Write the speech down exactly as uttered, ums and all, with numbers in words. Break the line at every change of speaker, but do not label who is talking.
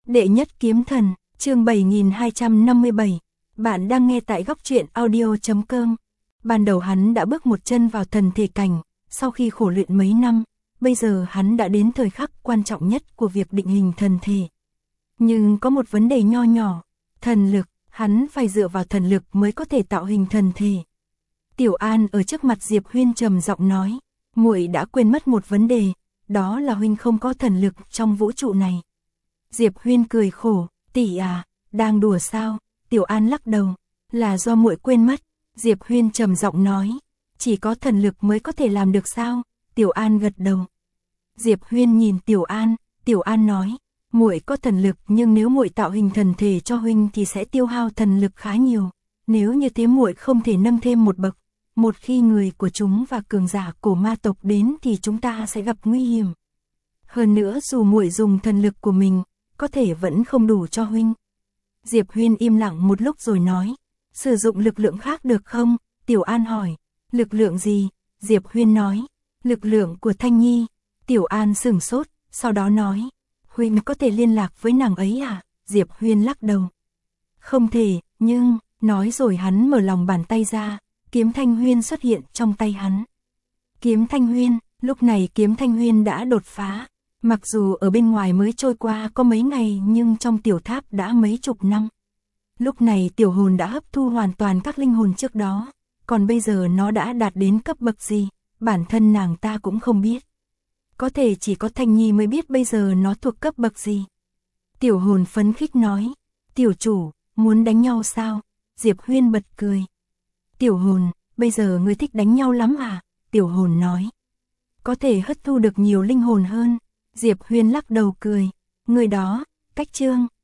Đệ nhất kiếm thần, chương bảy nghìn hai trăm năm mươi bảy. Bạn đang nghe tại góc truyện audio chấm com. Ban đầu hắn đã bước một chân vào thần thể cảnh, sau khi khổ luyện mấy năm, bây giờ hắn đã đến thời khắc quan trọng nhất của việc định hình thần thể. Nhưng có một vấn đề nho nhỏ, thần lực, hắn phải dựa vào thần lực mới có thể tạo hình thần thể. Tiểu An ở trước mặt Diệp Huyên trầm giọng nói, muội đã quên mất một vấn đề, đó là huynh không có thần lực trong vũ trụ này. Diệp Huyên cười khổ, tỷ à, đang đùa sao? Tiểu An lắc đầu, là do muội quên mất. Diệp Huyên trầm giọng nói, chỉ có thần lực mới có thể làm được sao? Tiểu An gật đầu. Diệp Huyên nhìn Tiểu An, Tiểu An nói, muội có thần lực nhưng nếu muội tạo hình thần thể cho huynh thì sẽ tiêu hao thần lực khá nhiều. Nếu như thế muội không thể nâng thêm một bậc. Một khi người của chúng và cường giả cổ ma tộc đến thì chúng ta sẽ gặp nguy hiểm. Hơn nữa dù muội dùng thần lực của mình, có thể vẫn không đủ cho huynh. Diệp Huyên im lặng một lúc rồi nói, sử dụng lực lượng khác được không? Tiểu An hỏi, lực lượng gì? Diệp Huyên nói, lực lượng của Thanh Nhi. Tiểu An sửng sốt, sau đó nói, huynh có thể liên lạc với nàng ấy à? Diệp Huyên lắc đầu. Không thể, nhưng, nói rồi hắn mở lòng bàn tay ra, kiếm Thanh Huyên xuất hiện trong tay hắn. Kiếm Thanh Huyên, lúc này kiếm Thanh Huyên đã đột phá. Mặc dù ở bên ngoài mới trôi qua có mấy ngày nhưng trong tiểu tháp đã mấy chục năm. Lúc này tiểu hồn đã hấp thu hoàn toàn các linh hồn trước đó, còn bây giờ nó đã đạt đến cấp bậc gì, bản thân nàng ta cũng không biết. Có thể chỉ có Thanh Nhi mới biết bây giờ nó thuộc cấp bậc gì. Tiểu hồn phấn khích nói, tiểu chủ, muốn đánh nhau sao? Diệp Huyên bật cười. Tiểu hồn, bây giờ ngươi thích đánh nhau lắm à? Tiểu hồn nói, có thể hấp thu được nhiều linh hồn hơn. Diệp Huyên lắc đầu cười, người đó, cách chương.